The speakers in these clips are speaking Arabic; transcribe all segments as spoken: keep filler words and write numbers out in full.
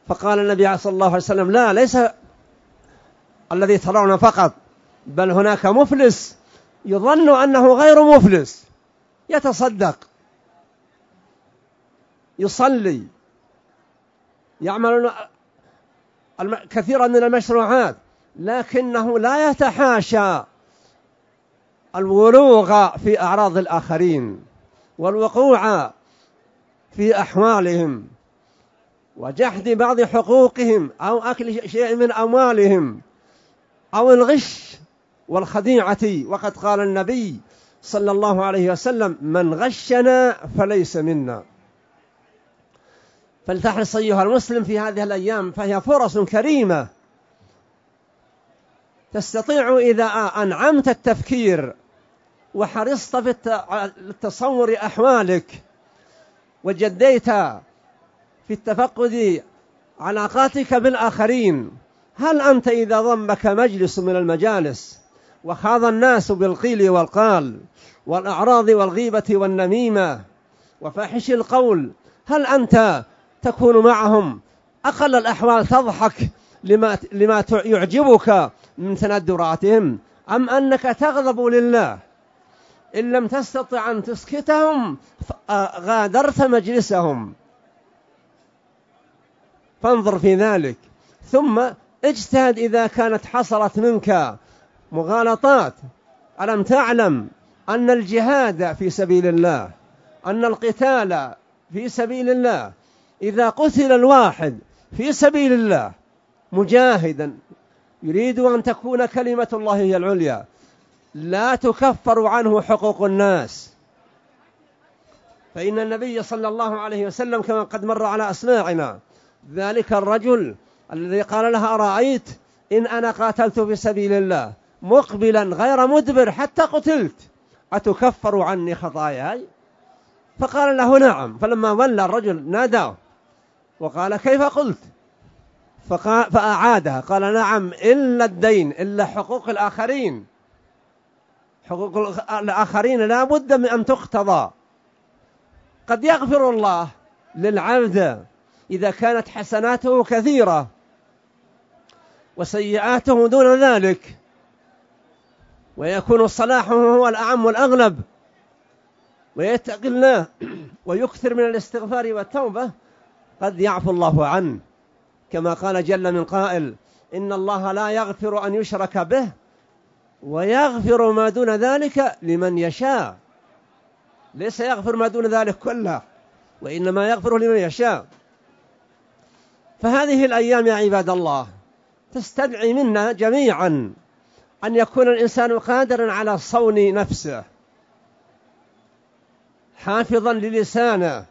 فقال النبي صلى الله عليه وسلم: لا، ليس الذي ترون فقط، بل هناك مفلس يظن أنه غير مفلس، يتصدق، يصلي، يعمل كثيرا من المشروعات، لكنه لا يتحاشى الولوغ في أعراض الآخرين والوقوع في أحوالهم وجحد بعض حقوقهم أو أكل شيء من أموالهم أو الغش والخديعة. وقد قال النبي صلى الله عليه وسلم: من غشنا فليس منا. فلتحرص أيها المسلم في هذه الأيام، فهي فرص كريمة تستطيع إذا أنعمت التفكير وحرصت في التصور أحوالك وجديت في التفقد علاقاتك بالآخرين. هل أنت إذا ضمك مجلس من المجالس وخاض الناس بالقيل والقال والأعراض والغيبة والنميمة وفاحش القول، هل أنت تكون معهم أقل الأحوال تضحك لما, لما يعجبك من تندراتهم، أم أنك تغضب لله؟ إن لم تستطع أن تسكتهم غادرت مجلسهم. فانظر في ذلك، ثم اجتهد إذا كانت حصلت منك مغالطات. ألم تعلم أن الجهاد في سبيل الله، أن القتال في سبيل الله، إذا قتل الواحد في سبيل الله مجاهدا يريد أن تكون كلمة الله هي العليا، لا تكفر عنه حقوق الناس. فإن النبي صلى الله عليه وسلم كما قد مر على أسماعنا ذلك الرجل الذي قال لها: أرأيت إن أنا قاتلت في سبيل الله مقبلا غير مدبر حتى قتلت أتكفر عني خطاياي؟ فقال له: نعم. فلما ولى الرجل ناداه وقال: كيف قلت؟ فقال فأعادها، قال: نعم، إلا الدين، إلا حقوق الآخرين. حقوق الآخرين لا بد من أن تقتضى. قد يغفر الله للعبد إذا كانت حسناته كثيرة وسيئاته دون ذلك، ويكون صلاحه هو الأعم والأغلب، ويتقي الله ويكثر من الاستغفار والتوبة، قد يعفو الله عنه، كما قال جل من قائل: إن الله لا يغفر أن يشرك به ويغفر ما دون ذلك لمن يشاء. ليس يغفر ما دون ذلك كله، وإنما يغفر لمن يشاء. فهذه الأيام يا عباد الله تستدعي منا جميعا أن يكون الإنسان قادرا على صون نفسه، حافظا للسانه،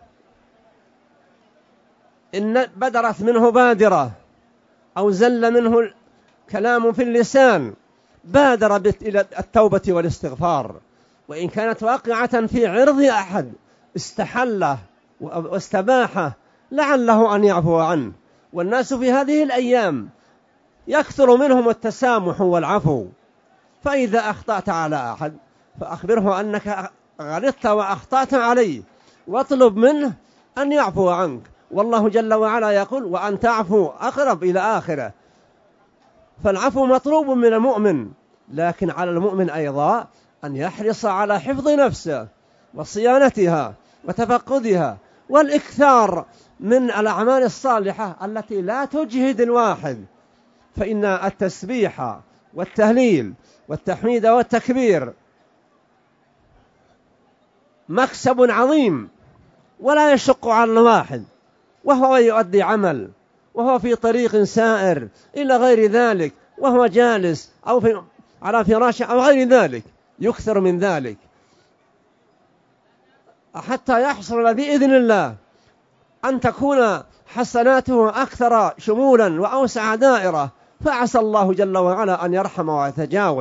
إن بدرت منه بادرة أو زل منه كلام في اللسان بادر إلى التوبة والاستغفار، وإن كانت واقعة في عرض أحد استحله واستباحه لعله أن يعفو عنه. والناس في هذه الأيام يكثر منهم التسامح والعفو، فإذا أخطأت على أحد فأخبره أنك غلطت وأخطأت عليه، واطلب منه أن يعفو عنك. والله جل وعلا يقول: وأن تعفو أقرب إلى آخره. فالعفو مطلوب من المؤمن، لكن على المؤمن أيضا أن يحرص على حفظ نفسه وصيانتها وتفقدها والإكثار من الأعمال الصالحة التي لا تجهد الواحد. فإن التسبيح والتهليل والتحميد والتكبير مكسب عظيم ولا يشق على الواحد، وهو يؤدي عمل، وهو في طريق سائر إلى غير ذلك، وهو جالس أو في على فراشه أو غير ذلك، يكثر من ذلك حتى يحصل بإذن الله أن تكون حسناته أكثر شمولا وأوسع دائرة، فعسى الله جل وعلا أن يرحم ويتجاوز.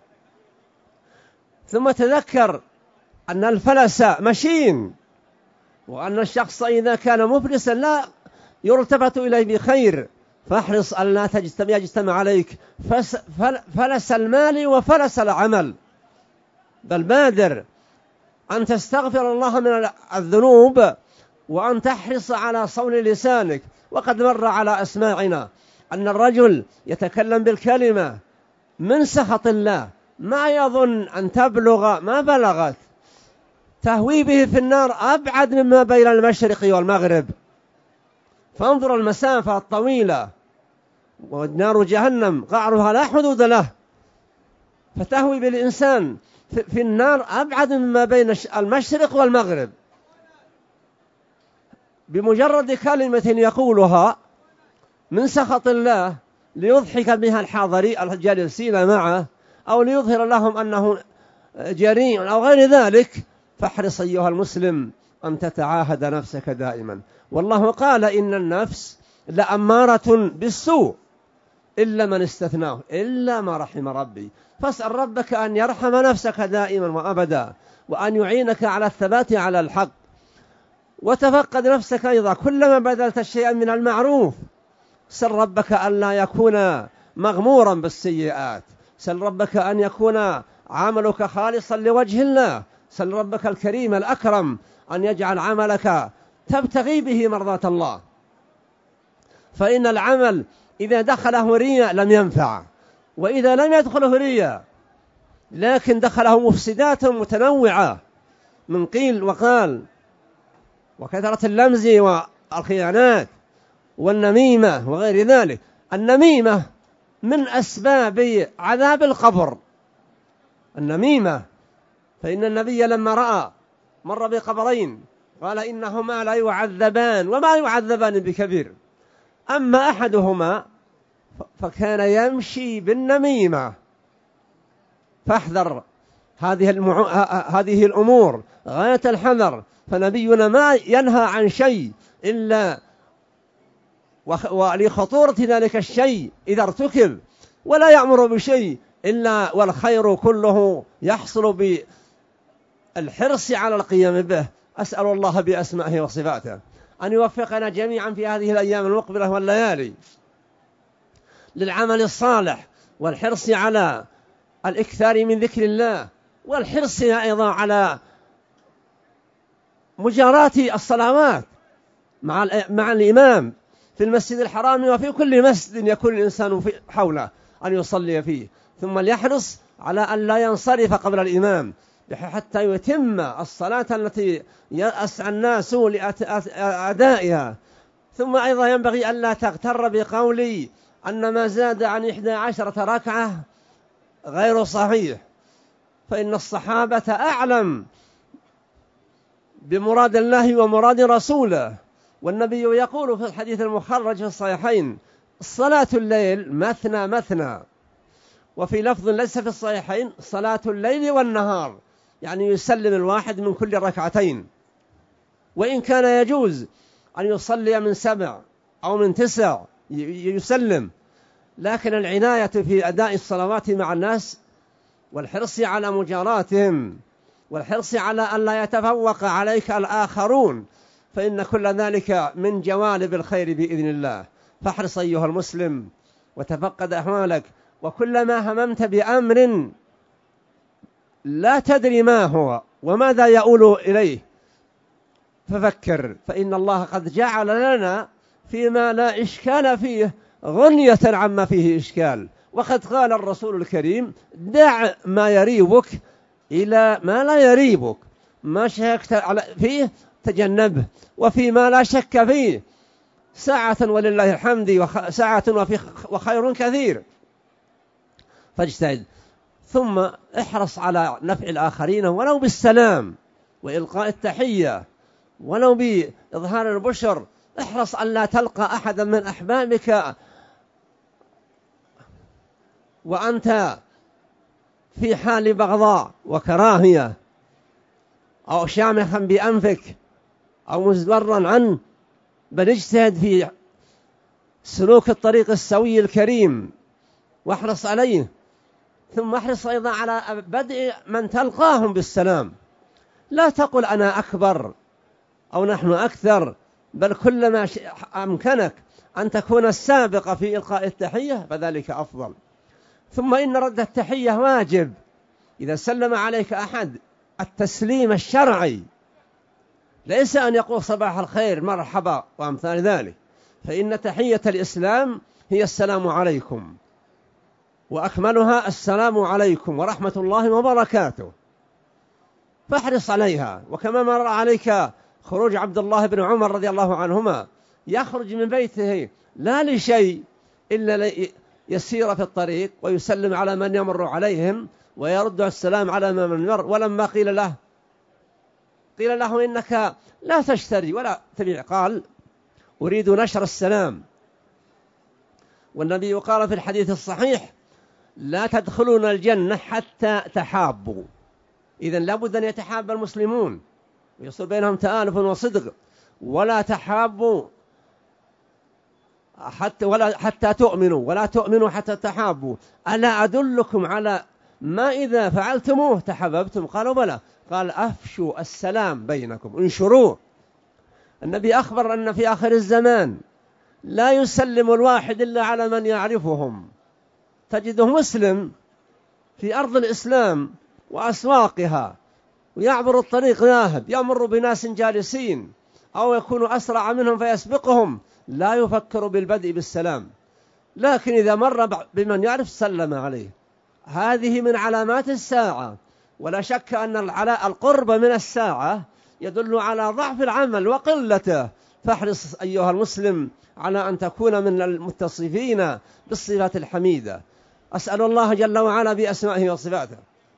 ثم تذكر أن الفلس مشين، وأن الشخص إذا كان مفلسا لا يلتفت إليه بخير، فاحرص أن لا يجتمع عليك فلس المال وفلس العمل، بل بادر أن تستغفر الله من الذنوب وأن تحرص على صون لسانك. وقد مر على أسماعنا أن الرجل يتكلم بالكلمة من سخط الله ما يظن أن تبلغ ما بلغت، تهوي به في النار أبعد مما بين المشرق والمغرب. فانظر المسافة الطويلة، ونار جهنم قعرها لا حدود له، فتهوي بالإنسان في النار أبعد مما بين المشرق والمغرب بمجرد كلمة يقولها من سخط الله ليضحك بها الحاضرين الجالسين معه، أو ليظهر لهم أنه جريء أو غير ذلك. فاحرص أيها المسلم أن تتعاهد نفسك دائما. والله قال إن النفس لأمارة بالسوء إلا من استثناه إلا ما رحم ربي. فاسأل ربك أن يرحم نفسك دائما وأبدا، وأن يعينك على الثبات على الحق. وتفقد نفسك أيضا كلما بذلت شيئا من المعروف. سل ربك أن لا يكون مغمورا بالسيئات، سل ربك أن يكون عملك خالصا لوجه الله، سل ربك الكريم الأكرم أن يجعل عملك تبتغي به مرضاة الله. فإن العمل إذا دخله رياء لم ينفع، وإذا لم يدخله رياء لكن دخله مفسدات متنوعة من قيل وقال وكثرة اللمز والخيانات والنميمة وغير ذلك. النميمة من أسباب عذاب القبر، النميمة. فإن النبي لما رأى مر بقبرين قال إنهما لا يعذبان وما يعذبان بكبير، أما أحدهما فكان يمشي بالنميمة. فاحذر هذه المع... هذه الأمور غاية الحذر. فنبينا ما ينهى عن شيء إلا ولخطورة ذلك الشيء إذا ارتكب، ولا يأمر بشيء إلا والخير كله يحصل بالحرص على القيام به. أسأل الله بأسمائه وصفاته أن يوفقنا جميعا في هذه الأيام المقبلة والليالي للعمل الصالح، والحرص على الإكثار من ذكر الله، والحرص أيضا على مجاراة الصلوات مع مع الإمام في المسجد الحرام وفي كل مسجد يكون الإنسان في حوله أن يصلي فيه. ثم ليحرص على أن لا ينصرف قبل الإمام حتى يتم الصلاة التي يسعى الناس لأدائها. ثم أيضا ينبغي أن لا تغتر بقولي أن ما زاد عن إحدى عشرة ركعة غير صحيح، فإن الصحابة أعلم بمراد الله ومراد رسوله. والنبي يقول في الحديث المخرج في الصحيحين صلاة الليل مثنى مثنى، وفي لفظ ليس في الصحيحين صلاة الليل والنهار، يعني يسلم الواحد من كل ركعتين. وإن كان يجوز أن يصلي من سبع أو من تسع يسلم، لكن العناية في أداء الصلوات مع الناس والحرص على مجاراتهم والحرص على أن لا يتفوق عليك الآخرون، فإن كل ذلك من جوانب الخير بإذن الله. فاحرص أيها المسلم وتفقد أحوالك، وكلما هممت بأمر لا تدري ما هو وماذا يؤول إليه ففكر، فإن الله قد جعل لنا فيما لا إشكال فيه غنية عما فيه إشكال. وقد قال الرسول الكريم دع ما يريبك إلى ما لا يريبك، ما شكت فيه تجنبه، وفيما لا شك فيه ساعة ولله الحمد ساعة وخير كثير فاجتهد. ثم احرص على نفع الآخرين ولو بالسلام وإلقاء التحية ولو بإظهار البشر. احرص أن لا تلقى أحدا من أحبابك وأنت في حال بغضاء وكراهية أو شامخا بأنفك أو مزبرا عنه، بل اجتهد في سلوك الطريق السوي الكريم واحرص عليه. ثم احرص أيضا على بدء من تلقاهم بالسلام. لا تقل أنا أكبر أو نحن أكثر، بل كلما أمكنك أن تكون السابق في إلقاء التحية فذلك أفضل. ثم إن رد التحية واجب. إذا سلم عليك أحد التسليم الشرعي ليس أن يقول صباح الخير مرحبا وأمثال ذلك، فإن تحية الإسلام هي السلام عليكم، وأكملها السلام عليكم ورحمة الله وبركاته، فاحرص عليها. وكما مر عليك خروج عبد الله بن عمر رضي الله عنهما، يخرج من بيته لا لشيء إلا يسير في الطريق ويسلم على من يمر عليهم ويرد السلام على من مر. ولما قيل له قيل له إنك لا تشتري ولا تبيع، قال أريد نشر السلام. والنبي قال في الحديث الصحيح لا تدخلون الجنة حتى تحابوا. إذن لابد أن يتحاب المسلمون ويصير بينهم تآلف وصدق، ولا تحابوا حتى ولا حتى تؤمنوا ولا تؤمنوا حتى تحابوا. ألا أدلكم على ما إذا فعلتموه تحببتم؟ قالوا بلى. قال أفشوا السلام بينكم، انشروه. النبي أخبر أن في آخر الزمان لا يسلم الواحد إلا على من يعرفهم، تجده مسلم في أرض الإسلام وأسواقها ويعبر الطريق ذاهب، يمر بناس جالسين أو يكون أسرع منهم فيسبقهم، لا يفكر بالبدء بالسلام، لكن إذا مر بمن يعرف سلم عليه. هذه من علامات الساعة، ولا شك أن القرب من الساعة يدل على ضعف العمل وقلته. فاحرص أيها المسلم على أن تكون من المتصفين بالصفات الحميدة. أسأل الله جل وعلا بأسمائه وصفاته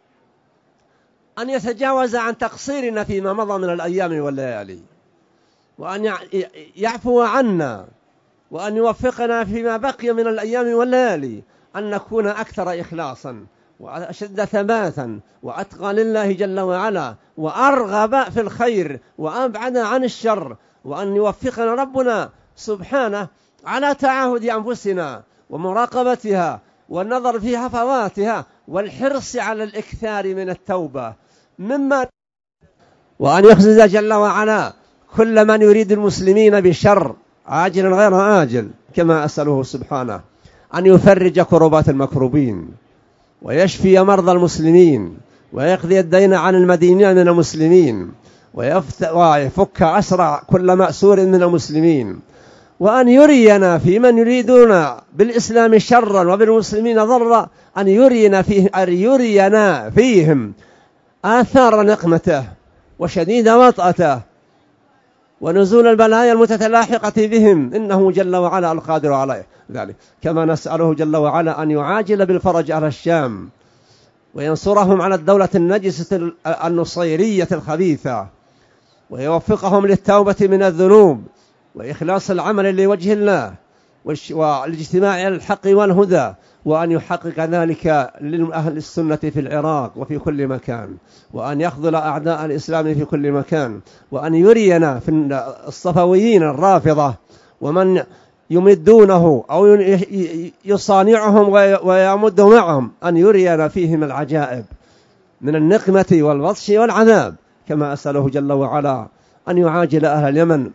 أن يتجاوز عن تقصيرنا فيما مضى من الأيام والليالي، وأن يعفو عنا، وأن يوفقنا فيما بقي من الأيام والليالي أن نكون أكثر إخلاصا وأشد ثباتا وأتقى لله جل وعلا، وأرغب في الخير وأبعد عن الشر، وأن يوفقنا ربنا سبحانه على تعاهد أنفسنا ومراقبتها والنظر في هفواتها والحرص على الإكثار من التوبة مما، وأن يخزز جل وعلا كل من يريد المسلمين بشر عاجلا غير آجل، كما أسأله سبحانه أن يفرج كربات المكروبين ويشفي مرضى المسلمين ويقضي الدين عن المدينين من المسلمين ويفك أسرع كل مأسور من المسلمين، وأن يرينا في من يريدون بالإسلام شرا وبالمسلمين ضرا، أن يرينا, فيه أن يرينا فيهم آثار نقمته وشديد وطأته ونزول البلايا المتتلاحقة بهم، إنه جل وعلا القادر على ذلك. كما نسأله جل وعلا أن يعاجل بالفرج على الشام وينصرهم على الدولة النجسة النصيرية الخبيثة، ويوفقهم للتوبة من الذنوب وإخلاص العمل لوجه الله والاجتماع على الحق والهدى، وأن يحقق ذلك لأهل السنة في العراق وفي كل مكان، وأن يخذل أعداء الإسلام في كل مكان، وأن يرينا في الصفويين الرافضة ومن يمدونه أو يصانعهم ويمد معهم، أن يرينا فيهم العجائب من النقمة والبطش والعذاب. كما أسأله جل وعلا أن يعاجل أهل اليمن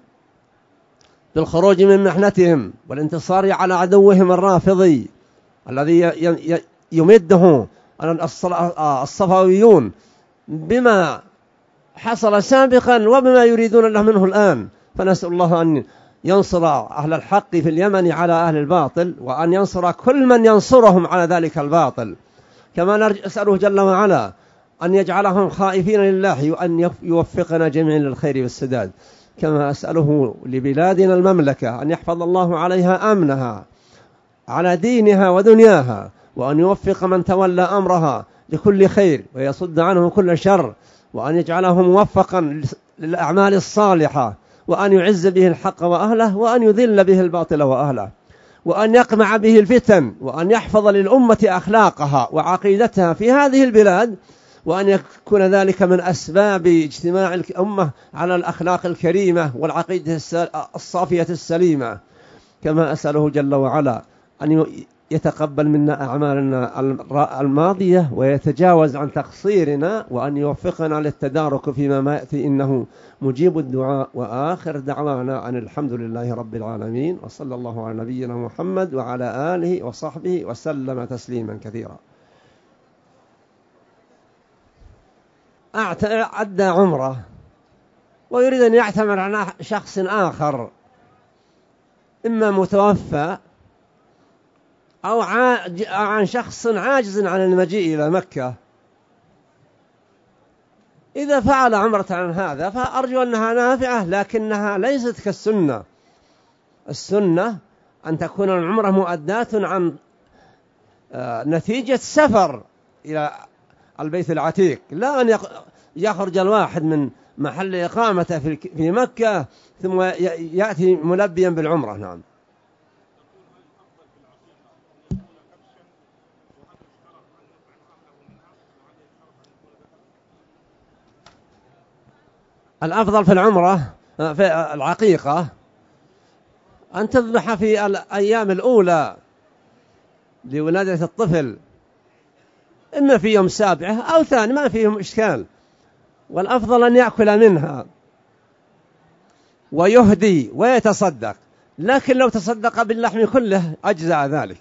بالخروج من محنتهم والانتصار على عدوهم الرافضي الذي يمده الصفويون بما حصل سابقا وبما يريدون له منه الآن. فنسأل الله أن ينصر أهل الحق في اليمن على أهل الباطل، وأن ينصر كل من ينصرهم على ذلك الباطل. كما نسأله جل وعلا أن يجعلهم خائفين لله، وأن يوفقنا جميعا للخير والسداد. كما أسأله لبلادنا المملكة أن يحفظ الله عليها أمنها على دينها ودنياها، وأن يوفق من تولى أمرها لكل خير ويصد عنه كل شر، وأن يجعله موفقا للأعمال الصالحة، وأن يعز به الحق وأهله، وأن يذل به الباطل وأهله، وأن يقمع به الفتن، وأن يحفظ للأمة أخلاقها وعقيدتها في هذه البلاد، وأن يكون ذلك من أسباب اجتماع الأمة على الأخلاق الكريمة والعقيدة الصافية السليمة. كما أسأله جل وعلا أن يتقبل منا أعمالنا الماضية ويتجاوز عن تقصيرنا، وأن يوفقنا للتدارك فيما ما يأتي، إنه مجيب الدعاء. وآخر دعوانا أن الحمد لله رب العالمين، وصلى الله على نبينا محمد وعلى آله وصحبه وسلم تسليما كثيرا. أعدى عمره ويريد أن يعتمر على شخص آخر إما متوفى أو عن شخص عاجز عن المجيء إلى مكة، إذا فعل عمرة عن هذا فأرجو أنها نافعة، لكنها ليست كالسنة. السنة أن تكون العمرة مؤداة عن نتيجة سفر إلى البيت العتيق، لا أن يخرج الواحد من محل إقامته في مكة ثم يأتي ملبيا بالعمرة. نعم. الأفضل في العمرة في العقيقة أن تذبح في الأيام الأولى لولادة الطفل، إما في يوم سابعة أو ثاني، ما فيهم إشكال، والأفضل أن يأكل منها ويهدي ويتصدق، لكن لو تصدق باللحم كله أجزاء ذلك.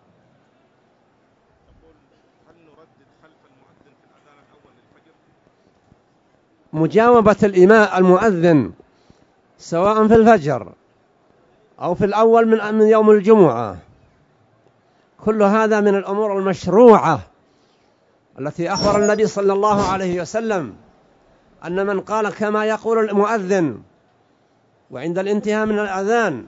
مجاوبة الإمام المؤذن سواء في الفجر أو في الأول من من يوم الجمعة، كل هذا من الأمور المشروعة التي أخبر النبي صلى الله عليه وسلم أن من قال كما يقول المؤذن وعند الانتهاء من الأذان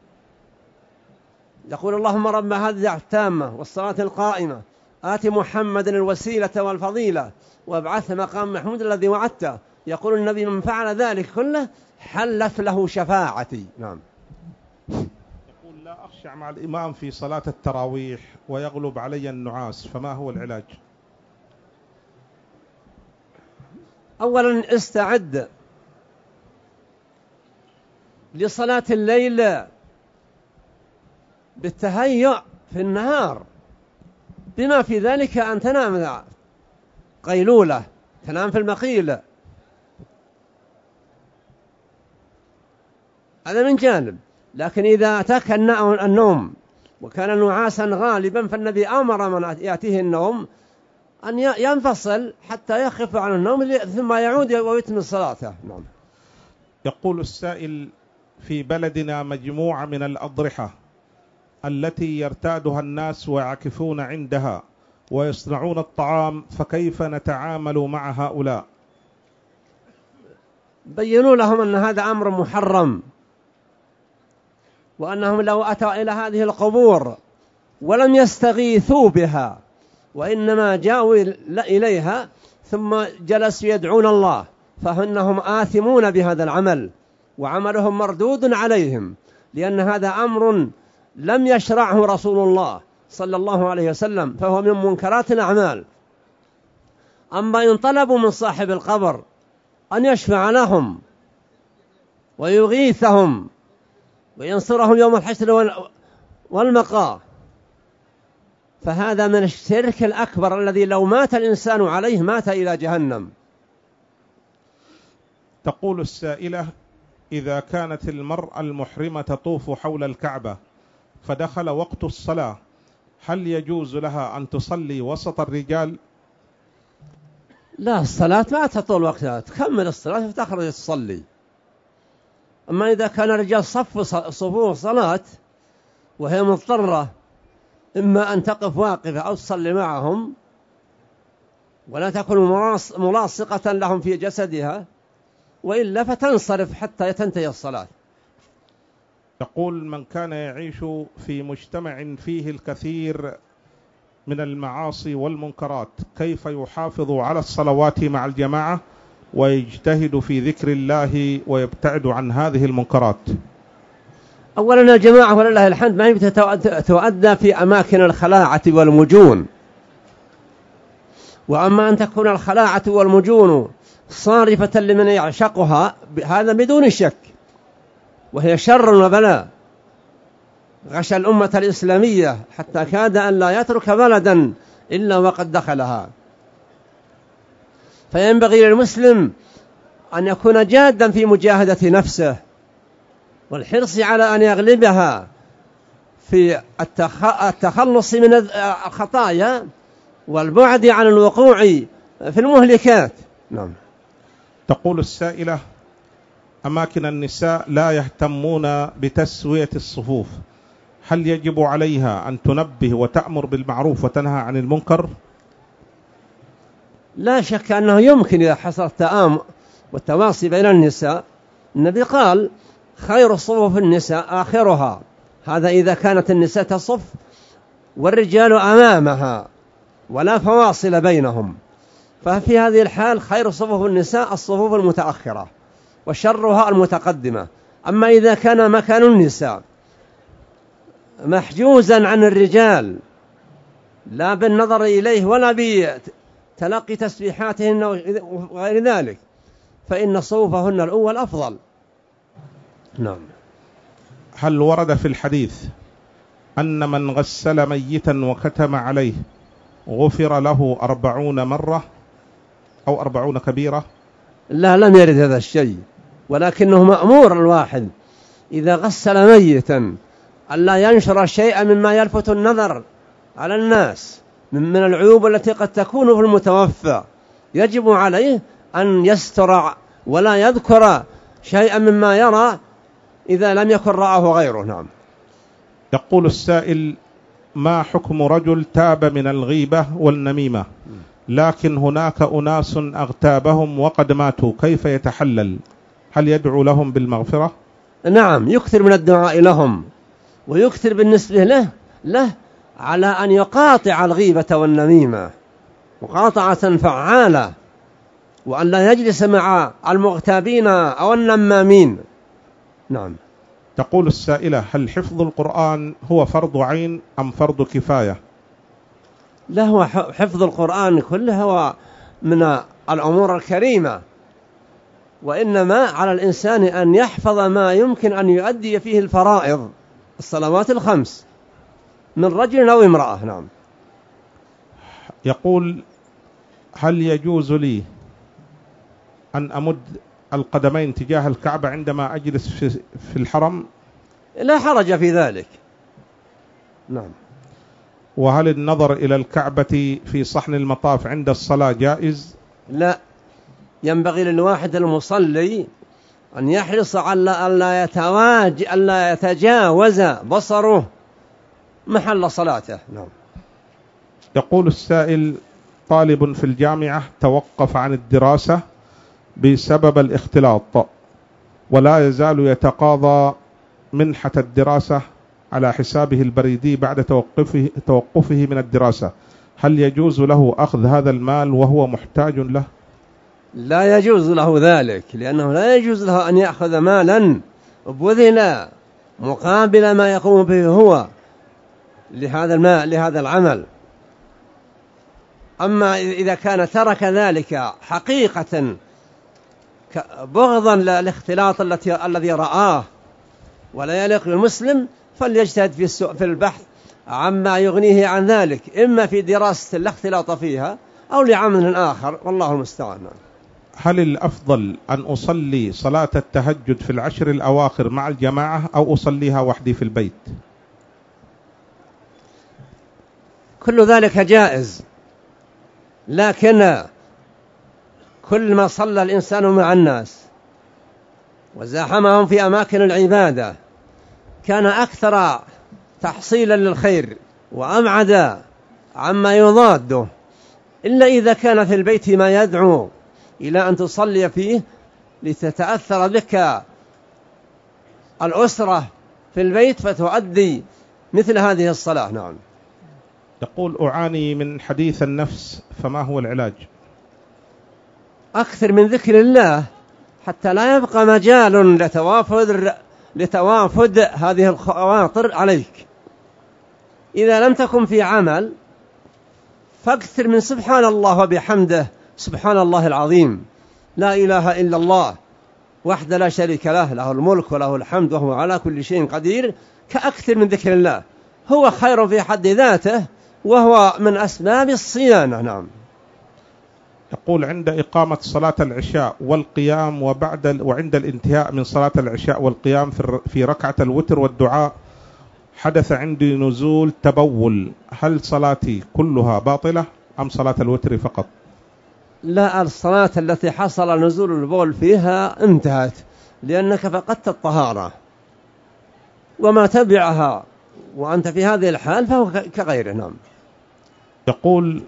يقول اللهم رب هذه التامة والصلاة القائمة آت محمد الوسيلة والفضيلة وابعثه مقام محمود الذي وعدته، يقول النبي من فعل ذلك كله حلت له شفاعتي. نعم. يقول لا أخشع مع الإمام في صلاة التراويح ويغلب علي النعاس، فما هو العلاج؟ أولا استعد لصلاة الليل بالتهيؤ في النهار، بما في ذلك أن تنام قيلولة، تنام في المقيل، هذا من جانب. لكن إذا أتاك النوم وكان نعاسا غالبا فالنبي أمر من يأتيه النوم أن ينفصل حتى يخف عن النوم ثم يعود ويتم صلاته. نعم. يقول السائل في بلدنا مجموعة من الأضرحة التي يرتادها الناس ويعكفون عندها ويصنعون الطعام، فكيف نتعامل مع هؤلاء؟ بينوا لهم أن هذا أمر محرم، وأنهم لو أتوا إلى هذه القبور ولم يستغيثوا بها وإنما جاءوا إليها ثم جلسوا يدعون الله فإنهم آثمون بهذا العمل وعملهم مردود عليهم، لأن هذا أمر لم يشرعه رسول الله صلى الله عليه وسلم، فهو من منكرات الأعمال. أما إن طلبوا من صاحب القبر أن يشفع لهم ويغيثهم وينصرهم يوم الحشر والمقام فهذا من الشرك الأكبر الذي لو مات الإنسان عليه مات إلى جهنم. تقول السائلة إذا كانت المرأة المحرمة تطوف حول الكعبة فدخل وقت الصلاة، هل يجوز لها أن تصلي وسط الرجال؟ لا، الصلاة ما تطول وقتها، تكمل الصلاة وتخرج تصلي. أما إذا كان الرجال صفوا صفوف صلاة وهي مضطرة إما أن تقف واقفة أو تصلي معهم ولا تكون ملاصقة لهم في جسدها، وإلا فتنصرف حتى تنتهي الصلاة. يقول من كان يعيش في مجتمع فيه الكثير من المعاصي والمنكرات، كيف يحافظ على الصلوات مع الجماعة ويجتهد في ذكر الله ويبتعد عن هذه المنكرات؟ أولا الجماعة ولله الحمد ما هي تؤدى في أماكن الخلاعة والمجون، وأما أن تكون الخلاعة والمجون صارفة لمن يعشقها هذا بدون شك، وهي شر وبلاء غشى الأمة الإسلامية حتى كاد أن لا يترك بلدا إلا وقد دخلها. فينبغي للمسلم أن يكون جادا في مجاهدة نفسه والحرص على أن يغلبها في التخلص من الخطايا والبعد عن الوقوع في المهلكات. نعم. تقول السائلة أماكن النساء لا يهتمون بتسوية الصفوف، هل يجب عليها أن تنبه وتأمر بالمعروف وتنهى عن المنكر؟ لا شك أنه يمكن إذا حصل التآمر والتواصي بين النساء. النبي قال خير صفوف النساء آخرها، هذا إذا كانت النساء تصف والرجال أمامها ولا فواصل بينهم، ففي هذه الحال خير صفوف النساء الصفوف المتأخرة وشرها المتقدمة. أما إذا كان مكان النساء محجوزا عن الرجال لا بالنظر إليه ولا بتلقي تسبيحاتهن وغير ذلك، فإن صفوفهن الأول أفضل. نعم. هل ورد في الحديث أن من غسل ميتا وكتم عليه غفر له أربعون مرة أو أربعون كبيرة؟ لا، لم يرد هذا الشيء، ولكنه مأمور الواحد إذا غسل ميتا ألا ينشر شيئا مما يلفت النظر على الناس من العيوب التي قد تكون في المتوفى، يجب عليه أن يستر ولا يذكر شيئا مما يرى إذا لم يكن رآه غيره. نعم. يقول السائل: ما حكم رجل تاب من الغيبة والنميمة لكن هناك أناس أغتابهم وقد ماتوا، كيف يتحلل؟ هل يدعو لهم بالمغفرة؟ نعم، يكثر من الدعاء لهم، ويكثر بالنسبة له له على أن يقاطع الغيبة والنميمة مقاطعة فعالة، وأن لا يجلس مع المغتابين أو النمامين. نعم. تقول السائلة: هل حفظ القرآن هو فرض عين أم فرض كفاية؟ لا، هو حفظ القرآن كله هو من الأمور الكريمة، وإنما على الإنسان أن يحفظ ما يمكن أن يؤدي فيه الفرائض الصلوات الخمس من رجل أو امرأة. نعم. يقول: هل يجوز لي أن أمد القدمين تجاه الكعبة عندما أجلس في الحرم؟ لا حرج في ذلك. نعم. وهل النظر إلى الكعبة في صحن المطاف عند الصلاة جائز؟ لا، ينبغي للواحد المصلي أن يحرص على ألا يتواج ألا يتجاوز بصره محل صلاته. نعم. يقول السائل: طالب في الجامعة توقف عن الدراسة بسبب الاختلاط ولا يزال يتقاضى منحة الدراسة على حسابه البريدي بعد توقفه, توقفه من الدراسة، هل يجوز له أخذ هذا المال وهو محتاج له؟ لا يجوز له ذلك، لأنه لا يجوز له أن يأخذ مالا بذل مقابل ما يقوم به هو لهذا المال لهذا العمل. أما إذا كان ترك ذلك حقيقة بغضا للاختلاط التي الذي رآه ولا يليق بالمسلم، فليجتهد في في البحث عما يغنيه عن ذلك، إما في دراسة الاختلاط فيها أو لعمل آخر، والله المستعان. هل الأفضل أن أصلي صلاة التهجد في العشر الأواخر مع الجماعة أو أصليها وحدي في البيت؟ كل ذلك جائز، لكن كل ما صلى الإنسان مع الناس وزاحمهم في أماكن العبادة كان أكثر تحصيلا للخير وأمعد عما يضاده، إلا إذا كان في البيت ما يدعو إلى أن تصلي فيه لتتأثر بك الأسرة في البيت فتؤدي مثل هذه الصلاة. نعم. يقول: أعاني من حديث النفس، فما هو العلاج؟ أكثر من ذكر الله حتى لا يبقى مجال لتوافد لتوافد هذه الخواطر عليك. إذا لم تكن في عمل فاكثر من سبحان الله وبحمده، سبحان الله العظيم، لا إله إلا الله وحده لا شريك له، له الملك وله الحمد وهو على كل شيء قدير، كأكثر من ذكر الله، هو خير في حد ذاته وهو من أسباب الصيانة. نعم. يقول: عند إقامة صلاة العشاء والقيام وبعد وعند الانتهاء من صلاة العشاء والقيام في ركعة الوتر والدعاء حدث عندي نزول تبول، هل صلاتي كلها باطلة أم صلاة الوتر فقط؟ لا، الصلاة التي حصل نزول البول فيها انتهت، لأنك فقدت الطهارة، وما تبعها وأنت في هذه الحال فهو كغيره. نعم. يقول: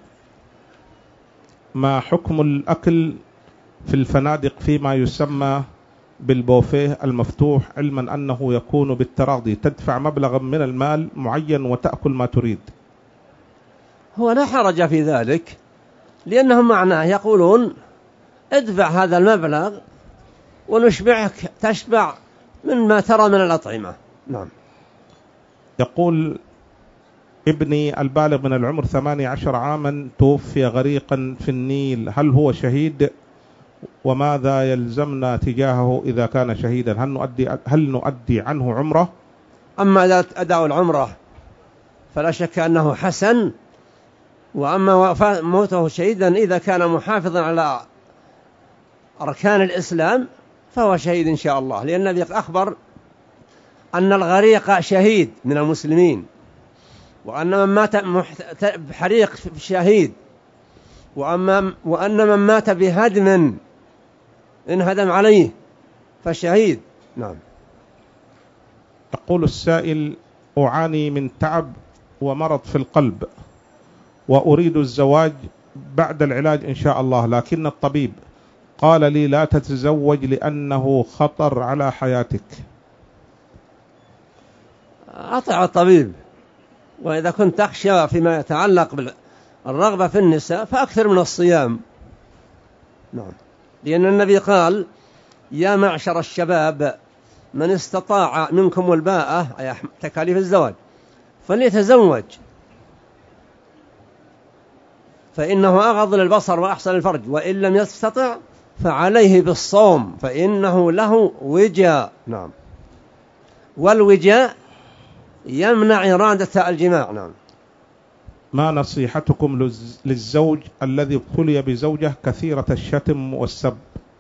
ما حكم الأكل في الفنادق فيما يسمى بالبوفيه المفتوح، علما أنه يكون بالتراضي، تدفع مبلغا من المال معين وتأكل ما تريد؟ هو لا حرج في ذلك، لأنهم معناه يقولون ادفع هذا المبلغ ونشبعك تشبع مما ترى من الأطعمة. نعم. يقول: ابني البالغ من العمر ثمانية عشر عاما توفي غريقا في النيل، هل هو شهيد؟ وماذا يلزمنا تجاهه إذا كان شهيدا؟ هل نؤدي, هل نؤدي عنه عمره؟ أما أداء العمره فلا شك أنه حسن، وأما موته شهيدا إذا كان محافظا على أركان الإسلام فهو شهيد إن شاء الله، لأن النبي أخبر أن الغريق شهيد من المسلمين، وأن من مات بحريق شهيد، وأما وأن من مات بهدم انهدم عليه فشهيد. نعم. يقول السائل: أعاني من تعب ومرض في القلب وأريد الزواج بعد العلاج إن شاء الله، لكن الطبيب قال لي لا تتزوج لأنه خطر على حياتك. أطع الطبيب، وإذا كنت تخشى فيما يتعلق بالرغبة في النساء فأكثر من الصيام. نعم. لأن النبي قال: يا معشر الشباب من استطاع منكم الباءة، أي تكاليف الزواج، فليتزوج فإنه أغض للبصر وأحسن الفرج، وإن لم يستطع فعليه بالصوم فإنه له وجاء. نعم. والوجاء يمنع إرادة الجماع. نعم. ما نصيحتكم للزوج الذي ابتلي بزوجة كثيرة الشتم والسب؟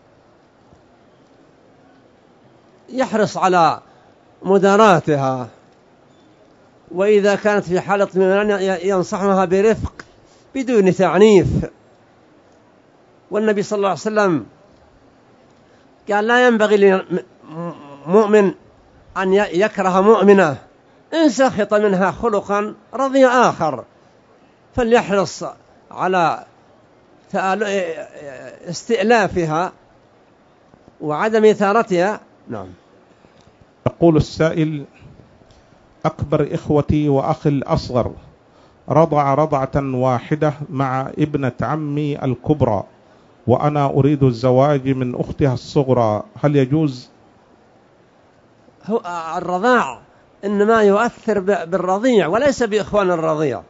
يحرص على مداراتها، وإذا كانت في حالة من ينصحها برفق بدون تعنيف. والنبي صلى الله عليه وسلم قال: لا ينبغي لمؤمن أن يكره مؤمنة إن سخط منها خلقا رضي آخر، فليحرص على استئلافها وعدم إثارتها. نعم. يقول السائل: أكبر إخوتي وأخي الأصغر رضع رضعة واحدة مع ابنة عمي الكبرى، وأنا أريد الزواج من أختها الصغرى، هل يجوز؟ هو الرضاع إنما يؤثر بالرضيع وليس بإخوان الرضيع.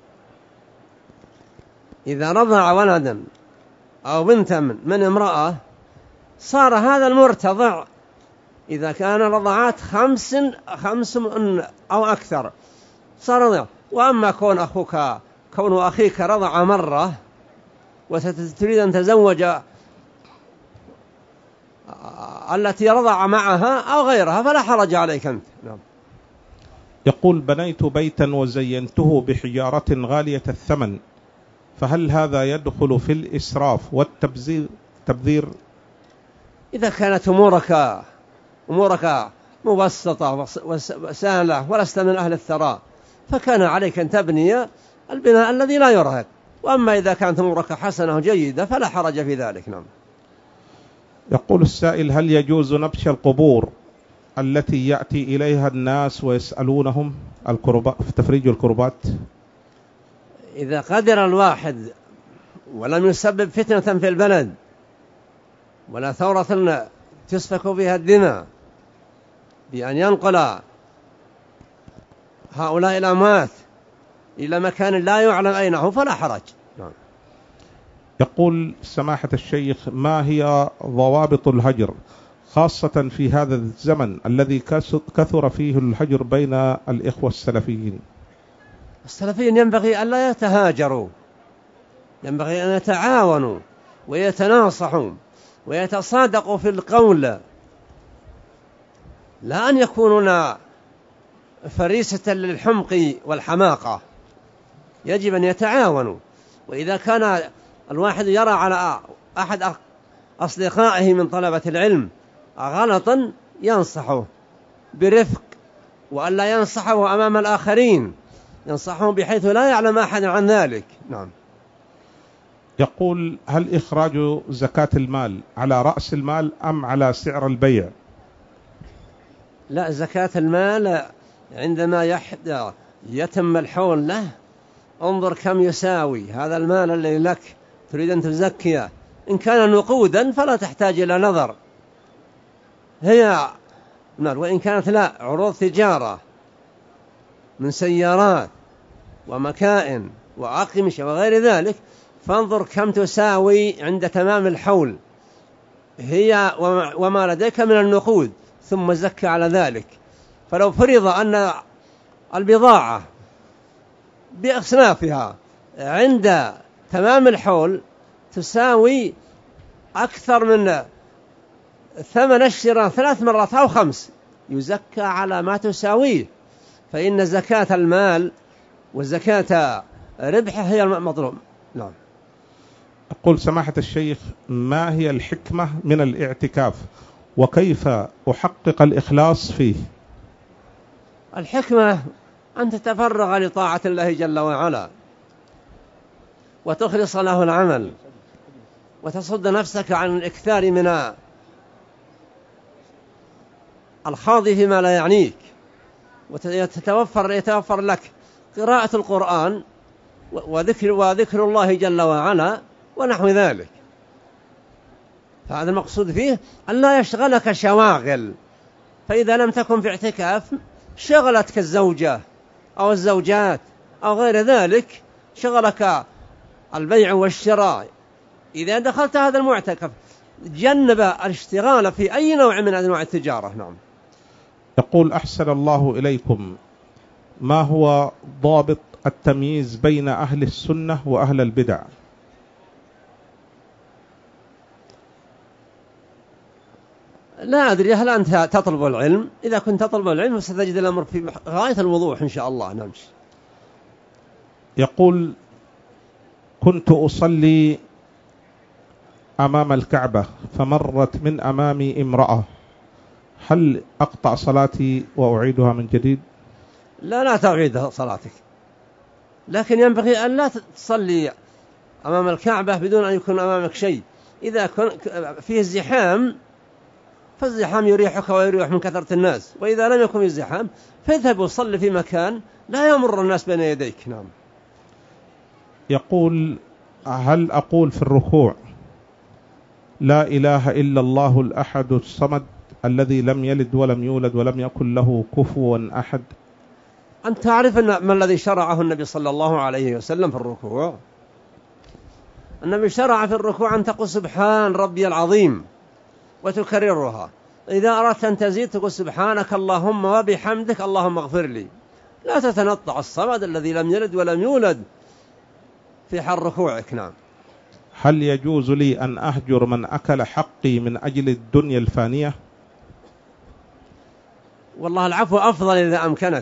إذا رضع ولدا أو بنتا من امرأة صار هذا المرتضع إذا كان رضعات خمس خمس أو أكثر صار رضع. وأما كون أخوك كون أخيك رضع مرة وستريد أن تزوج التي رضع معها أو غيرها فلا حرج عليك أنت. نعم. يقول: بنيت بيتا وزينته بحجارة غالية الثمن، فهل هذا يدخل في الإسراف والتبذير تبذير؟ إذا كانت أمورك أمورك مبسطة وسهلة ولست من أهل الثراء فكان عليك أن تبني البناء الذي لا يرهق، وأما إذا كانت أمورك حسنة وجيدة فلا حرج في ذلك. نعم. يقول السائل: هل يجوز نبش القبور التي يأتي إليها الناس ويسألونهم الكربات في تفريج الكربات؟ إذا قدر الواحد ولم يسبب فتنة في البلد ولا ثورة تسفك فيها الدماء بأن ينقل هؤلاء الأموات إلى مكان لا يعلم أين هو فلا حرج. نعم. يقول سماحة الشيخ: ما هي ضوابط الهجر خاصة في هذا الزمن الذي كثر فيه الهجر بين الإخوة السلفيين؟ السلفيين ينبغي أن لا يتهاجروا، ينبغي أن يتعاونوا ويتناصحوا ويتصادقوا في القول، لا أن يكونون فريسة للحمق والحماقة. يجب أن يتعاونوا. وإذا كان الواحد يرى على أحد أصدقائه من طلبة العلم غلطا ينصحه برفق، وألا ينصحه أمام الآخرين، ينصحه بحيث لا يعلم أحد عن ذلك. نعم. يقول: هل إخراج زكاة المال على رأس المال أم على سعر البيع؟ لا، زكاة المال عندما يتم الحول له انظر كم يساوي هذا المال الذي لك تريد أن تزكيه. إن كان نقودا فلا تحتاج إلى نظر هي مال، وإن كانت لا عروض تجارة من سيارات ومكائن وأقمشة وغير ذلك فانظر كم تساوي عند تمام الحول هي وما لديك من النقود ثم زكى على ذلك. فلو فرض أن البضاعة بأصنافها عند تمام الحول تساوي أكثر من ثمن الشراء ثلاث مرات أو خمس، يزكى على ما تساويه، فإن زكاة المال وزكاة ربحه هي المطلوب. نعم. أقول: سماحة الشيخ، ما هي الحكمة من الاعتكاف وكيف أحقق الإخلاص فيه؟ الحكمة أن تتفرغ لطاعة الله جل وعلا وتخلص له العمل وتصد نفسك عن الإكثار من الخاض فيما لا يعنيك، وتتوفر يتوفر لك قراءة القرآن وذكر, وذكر الله جل وعلا ونحو ذلك. فهذا المقصود فيه أن لا يشغلك شواغل، فإذا لم تكن في اعتكاف شغلتك الزوجة أو الزوجات أو غير ذلك، شغلك البيع والشراء. إذا دخلت هذا المعتكف جنب الاشتغال في أي نوع من أنواع التجارة. نعم. يقول: أحسن الله إليكم، ما هو ضابط التمييز بين أهل السنة وأهل البدع؟ لا أدري، هل أنت تطلب العلم؟ إذا كنت تطلب العلم ستجد الأمر في غاية الوضوح إن شاء الله. نمشي. يقول: كنت أصلي أمام الكعبة فمرت من أمامي امرأة، هل أقطع صلاتي وأعيدها من جديد؟ لا لا تعيد صلاتك، لكن ينبغي أن لا تصلي أمام الكعبة بدون أن يكون أمامك شيء. إذا كان فيه الزحام فالزحام يريحك ويريح من كثرة الناس، وإذا لم يكن الزحام فاذهب وصل في مكان لا يمر الناس بين يديك. نعم. يقول: هل أقول في الركوع لا إله إلا الله الأحد الصمد الذي لم يلد ولم يولد ولم يكن له كفوا أحد؟ أنت تعرف أن ما الذي شرعه النبي صلى الله عليه وسلم في الركوع؟ النبي شرع في الركوع أن تقول سبحان ربي العظيم وتكررها. إذا أردت أن تزيد تقول سبحانك اللهم وبحمدك اللهم اغفر لي. لا تتنطع الصمد الذي لم يلد ولم يولد في حال ركوعك. نعم. هل يجوز لي أن أهجر من أكل حقي من أجل الدنيا الفانية؟ والله العفو أفضل إذا أمكنك،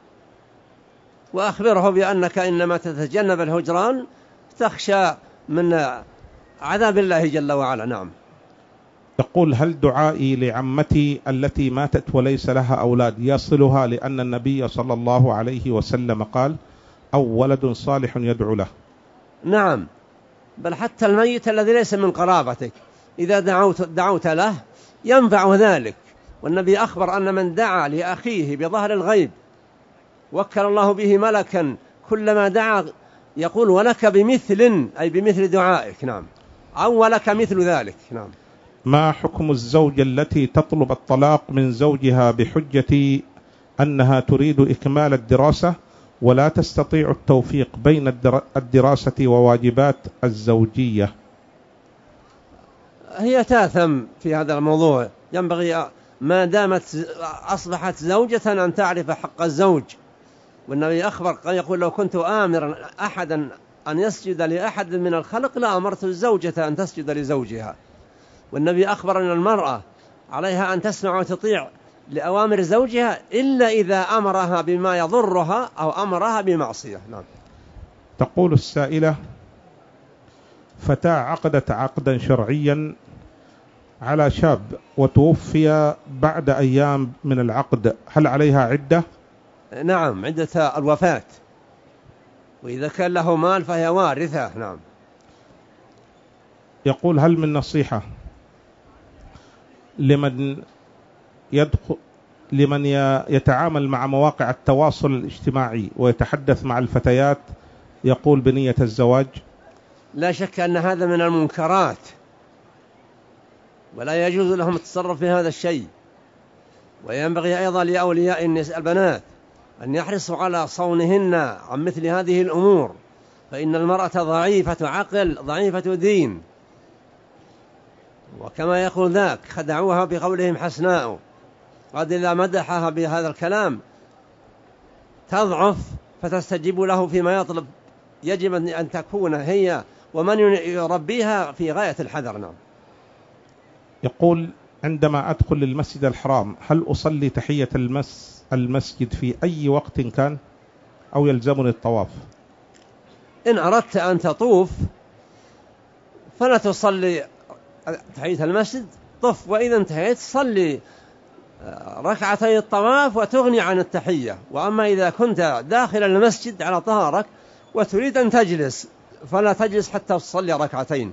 وأخبره بأنك إنما تتجنب الهجران تخشى من عذاب الله جل وعلا. نعم. يقول: هل دعائي لعمتي التي ماتت وليس لها أولاد يصلها، لأن النبي صلى الله عليه وسلم قال: أو ولد صالح يدعو له؟ نعم، بل حتى الميت الذي ليس من قرابتك إذا دعوت, دعوت له ينفع ذلك. والنبي أخبر أن من دعا لأخيه بظهر الغيب وكل الله به ملكا كلما دعا يقول ولك بمثل، أي بمثل دعائك. نعم. أو ولك مثل ذلك. نعم. ما حكم الزوجة التي تطلب الطلاق من زوجها بحجة أنها تريد إكمال الدراسة ولا تستطيع التوفيق بين الدراسة وواجبات الزوجية؟ هي تاثم في هذا الموضوع. ينبغي ما دامت أصبحت زوجة أن تعرف حق الزوج. والنبي أخبر قال يقول: لو كنت آمرا أحدا أن يسجد لأحد من الخلق لأمرت الزوجة أن تسجد لزوجها. والنبي أخبر أن المرأة عليها أن تسمع وتطيع لأوامر زوجها إلا إذا أمرها بما يضرها أو أمرها بمعصية. نعم. تقول السائلة: فتاة عقدت عقدا شرعيا على شاب وتوفي بعد أيام من العقد، هل عليها عدة؟ نعم، عدة الوفاة، وإذا كان له مال فهي وارثة. نعم. يقول هل من نصيحة لمن يدخل لمن يتعامل مع مواقع التواصل الاجتماعي ويتحدث مع الفتيات يقول بنية الزواج؟ لا شك أن هذا من المنكرات، ولا يجوز لهم التصرف في هذا الشيء. وينبغي أيضا لأولياء البنات أن يحرصوا على صونهن عن مثل هذه الأمور، فإن المرأة ضعيفة عقل ضعيفة دين، وكما يقول ذاك خدعوها بقولهم حسناء، قد إذا مدحها بهذا الكلام تضعف فتستجيب له فيما يطلب. يجب أن تكون هي ومن يربيها في غاية الحذر. نعم. يقول عندما أدخل المسجد الحرام هل أصلي تحية المس المسجد في أي وقت كان أو يلزمني الطواف؟ إن أردت أن تطوف فلا تصلي تحية المسجد، طف، وإذا انتهيت صلي ركعتي الطواف وتغني عن التحية. وأما إذا كنت داخل المسجد على طهارك وتريد أن تجلس فلا تجلس حتى تصلي ركعتين.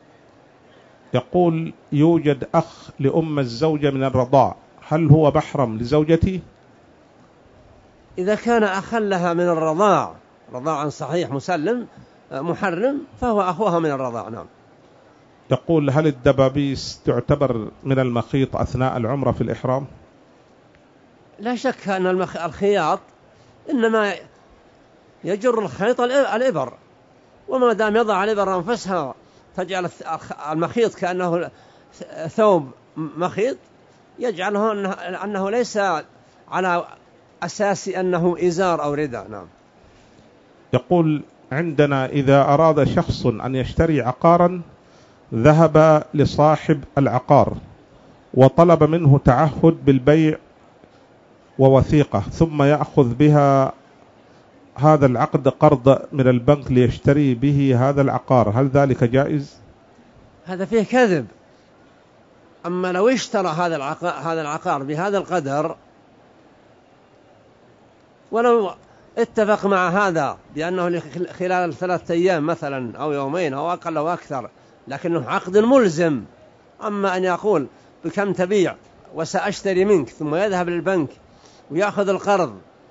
يقول يوجد أخ لأم الزوجة من الرضاع، هل هو محرم لزوجتي؟ إذا كان أخا لها من الرضاع رضاعا صحيح مسلم محرم فهو أخوها من الرضاع. نعم. يقول هل الدبابيس تعتبر من المخيط أثناء العمرة في الإحرام؟ لا شك أن الخياط إنما يجر الخيط الإبر، وما دام يضع الإبر أنفسها تجعل المخيط كأنه ثوب مخيط، يجعله أنه, أنه ليس على أساس أنه إزار أو رداء. نعم. يقول عندنا إذا أراد شخص أن يشتري عقارا ذهب لصاحب العقار وطلب منه تعهد بالبيع ووثيقة، ثم يأخذ بها هذا العقد قرض من البنك ليشتري به هذا العقار، هل ذلك جائز؟ هذا فيه كذب. أما لو اشترى هذا العقار, هذا العقار بهذا القدر، ولو اتفق مع هذا بأنه خلال ثلاثة أيام مثلا أو يومين أو أقل أو أكثر، لكنه عقد ملزم. أما أن يقول بكم تبيع وسأشتري منك ثم يذهب للبنك ويأخذ القرض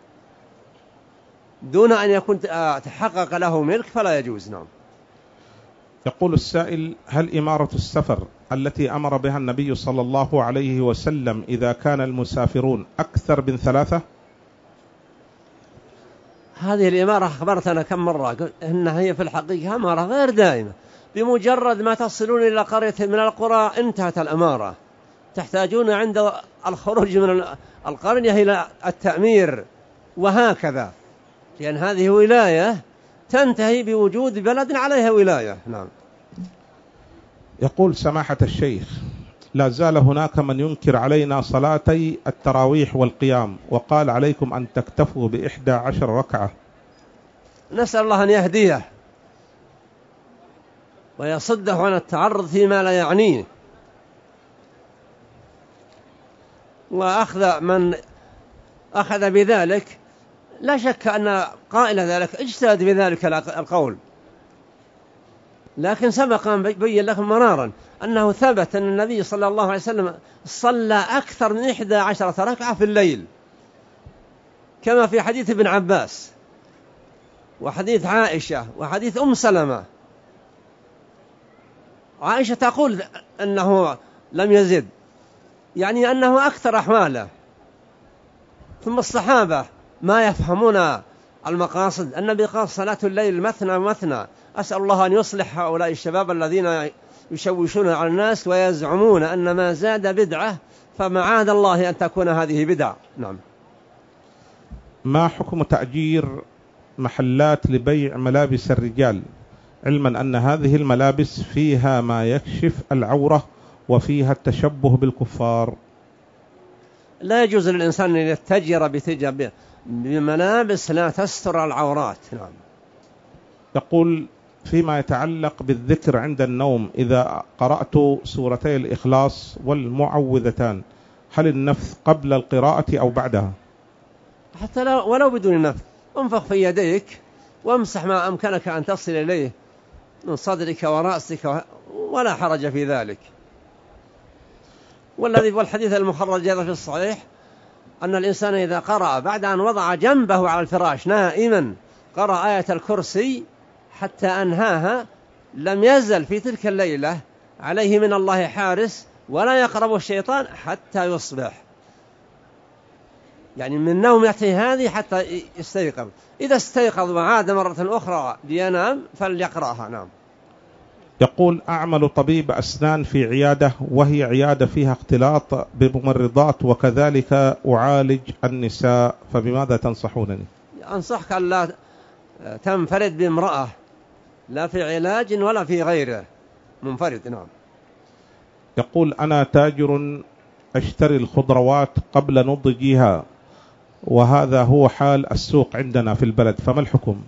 دون أن يكون تحقق له ملك فلا يجوز. نعم. يقول السائل هل إمارة السفر التي أمر بها النبي صلى الله عليه وسلم إذا كان المسافرون أكثر من ثلاثة؟ هذه الإمارة أخبرتنا كم مرة إنها هي في الحقيقة إمارة غير دائمة، بمجرد ما تصلون إلى قرية من القرى انتهت الأمارة، تحتاجون عند الخروج من القرية إلى التأمير وهكذا، لأن هذه ولاية تنتهي بوجود بلد عليها ولاية. نعم. يقول سماحة الشيخ لا زال هناك من ينكر علينا صلاتي التراويح والقيام، وقال عليكم أن تكتفوا بإحدى عشر ركعة. نسأل الله أن يهديه ويصده عن التعرض فيما لا يعنيه، وأخذ من أخذ بذلك لا شك أن قائل ذلك اجتهد بذلك القول، لكن سبق أن بين لكم مرارا أنه ثبت أن النبي صلى الله عليه وسلم صلى أكثر من إحدى عشرة ركعة في الليل، كما في حديث ابن عباس وحديث عائشة وحديث أم سلمة. عائشة تقول أنه لم يزد، يعني أنه أكثر أحواله. ثم الصحابة ما يفهمون المقاصد. النبي قال صلاة الليل مثنى مثنى. أسأل الله أن يصلح هؤلاء الشباب الذين يشوشون على الناس ويزعمون أن ما زاد بدعة، فمعاذ الله أن تكون هذه بدعة. نعم. ما حكم تأجير محلات لبيع ملابس الرجال، علما أن هذه الملابس فيها ما يكشف العورة وفيها التشبه بالكفار؟ لا يجوز للإنسان أن يتجر بملابس لا تستر العورات. نعم. يقول فيما يتعلق بالذكر عند النوم، إذا قرأت سورتي الإخلاص والمعوذتان هل النفث قبل القراءة أو بعدها؟ حتى لو ولو بدون نفث، انفخ في يديك وامسح ما أمكنك أن تصل إليه من صدرك ورأسك ولا حرج في ذلك. والذي والحديث المخرج هذا في الصحيح أن الإنسان إذا قرأ بعد أن وضع جنبه على الفراش نائما قرأ آية الكرسي حتى أنهاها لم يزل في تلك الليلة عليه من الله حارس ولا يقرب الشيطان حتى يصبح، يعني من نومته هذه حتى يستيقظ. إذا استيقظ وعاد مرة أخرى لينام فليقرأها. نعم. يقول: أعمل طبيب أسنان في عيادة وهي عيادة فيها اختلاط بممرضات وكذلك أعالج النساء، فبماذا تنصحونني؟ أنصحك أن لا تنفرد بامرأة لا في علاج ولا في غيره، منفرد. نعم. يقول: أنا تاجر أشتري الخضروات قبل نضجها وهذا هو حال السوق عندنا في البلد، فما الحكم؟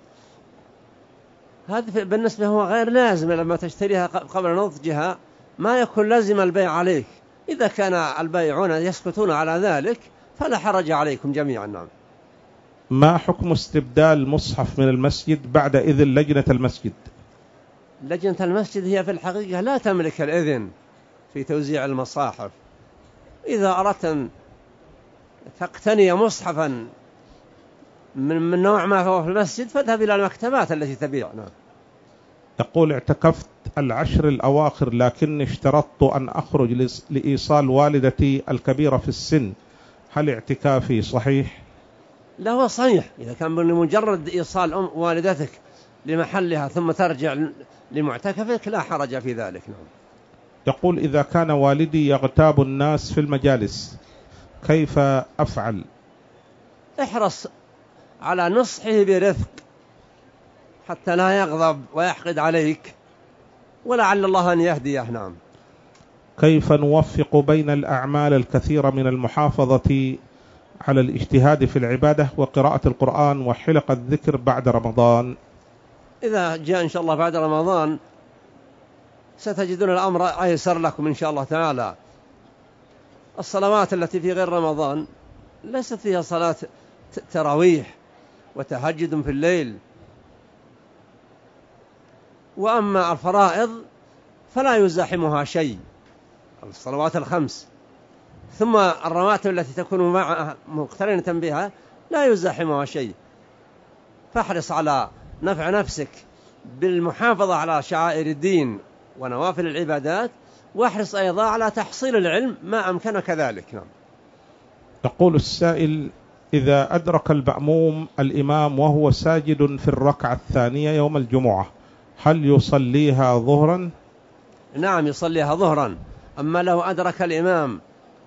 هذا بالنسبة هو غير لازم، لما تشتريها قبل نضجها ما يكون لازم البيع عليك. إذا كان البائعون يسكتون على ذلك فلا حرج عليكم جميعا. نعم. ما حكم استبدال مصحف من المسجد بعد إذن لجنة المسجد؟ لجنة المسجد هي في الحقيقة لا تملك الإذن في توزيع المصاحف. إذا أردت أن تقتني مصحفا من, من نوع ما هو في المسجد فاذهب إلى المكتبات التي تبيع. نعم. يقول: اعتكفت العشر الأواخر لكني اشترطت أن أخرج لإيصال والدتي الكبيرة في السن، هل اعتكافي صحيح؟ لا، هو صحيح إذا كان بمجرد إيصال أم والدتك لمحلها ثم ترجع لمعتكفك لا حرج في ذلك. نعم. يقول: إذا كان والدي يغتاب الناس في المجالس كيف أفعل؟ احرص على نصحه برفق حتى لا يغضب ويحقد عليك ولعل الله أن يهديه. نعم. كيف نوفق بين الأعمال الكثيرة من المحافظة على الاجتهاد في العبادة وقراءة القرآن وحلق الذكر بعد رمضان؟ إذا جاء إن شاء الله بعد رمضان ستجدون الأمر أيسر لكم إن شاء الله تعالى. الصلوات التي في غير رمضان ليست فيها صلاة تراويح وتهجد في الليل، وأما الفرائض فلا يزاحمها شيء، الصلوات الخمس ثم الرواتب التي تكون معها مقترنة بها لا يزاحمها شيء. فاحرص على نفع نفسك بالمحافظة على شعائر الدين ونوافل العبادات، واحرص أيضا على تحصيل العلم ما أمكنك ذلك. نعم. يقول السائل: إذا أدرك المأموم الإمام وهو ساجد في الركعة الثانية يوم الجمعة هل يصليها ظهرا؟ نعم، يصليها ظهرا. أما لو أدرك الإمام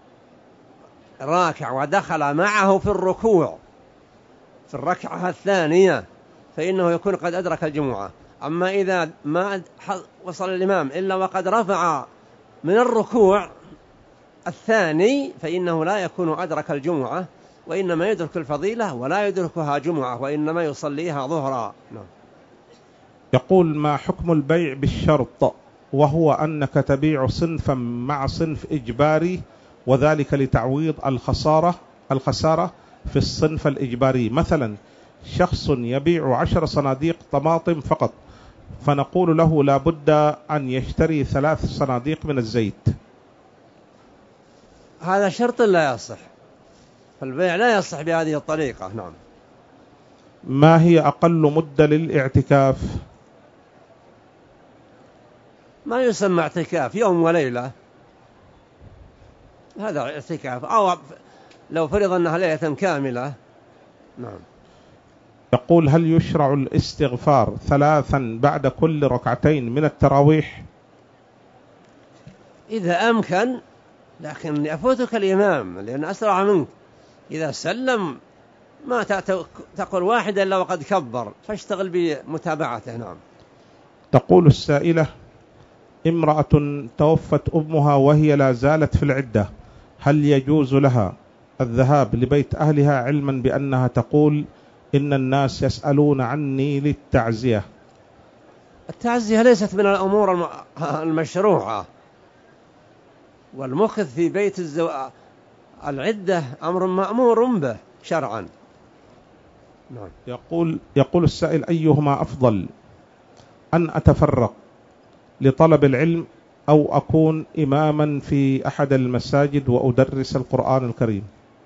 راكع ودخل معه في الركوع في الركعة الثانية فإنه يكون قد أدرك الجمعة. أما إذا ما وصل الإمام إلا وقد رفع من الركوع الثاني فإنه لا يكون أدرك الجمعة، وإنما يدرك الفضيلة ولا يدركها جمعة، وإنما يصليها ظهرا. نعم. يقول: ما حكم البيع بالشرط وهو أنك تبيع صنفا مع صنف إجباري وذلك لتعويض الخسارة الخسارة في الصنف الإجباري؟ مثلا شخص يبيع عشر صناديق طماطم فقط فنقول له لا بد أن يشتري ثلاث صناديق من الزيت. هذا شرط لا يصح، فالبيع لا يصح بهذه الطريقة. نعم. ما هي أقل مدة للاعتكاف؟ ما يسمى اعتكاف يوم وليلة، هذا اعتكاف، أو لو فرض أنها ليلة كاملة. نعم. يقول: هل يشرع الاستغفار ثلاثا بعد كل ركعتين من التراويح؟ إذا أمكن، لكن يفوتك الإمام لأن أسرع منك. إذا سلم ما تقول واحد إلا وقد كبر، فاشتغل بمتابعته. نعم. تقول السائلة: امرأة توفت أمها وهي لا زالت في العدة، هل يجوز لها الذهاب لبيت أهلها علما بأنها تقول إن الناس يسألون عني للتعزية؟ التعزية ليست من الأمور المشروعة، والمخذ في بيت الزو... العدة أمر مأمور به شرعا. نعم. يقول يقول السائل: أيهما أفضل، أن أتفرق لطلب العلم أو أكون إماما في أحد المساجد وأدرس القرآن الكريم؟